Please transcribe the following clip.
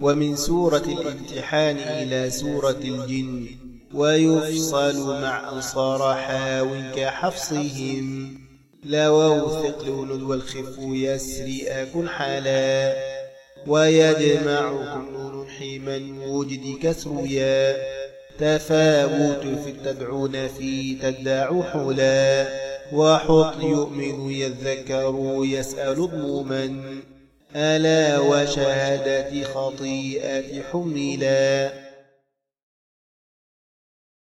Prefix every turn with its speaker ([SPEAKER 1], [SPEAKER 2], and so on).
[SPEAKER 1] ومن سورة الامتحان إلى سورة الجن، ويفصل مع أنصار حاو كحفصهم، لووا ثقل والخف يسري أكن حالا، ويجمع كل حما وجد كسر يا، تفاوت في التدعون في تدع حلا، وحط يؤمن يذكر يسأل ضموما، ألا وشهادة خطيئة حملا.